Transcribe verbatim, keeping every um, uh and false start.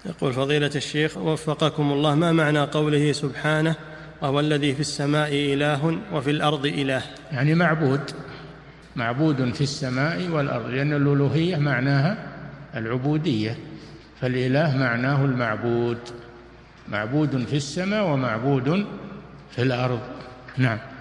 يقول فضيلة الشيخ وفقكم الله، ما معنى قوله سبحانه وهو الذي في السماء إله وفي الأرض إله؟ يعني معبود، معبود في السماء والأرض، لأن الألوهية معناها العبودية، فالإله معناه المعبود، معبود في السماء ومعبود في الأرض. نعم.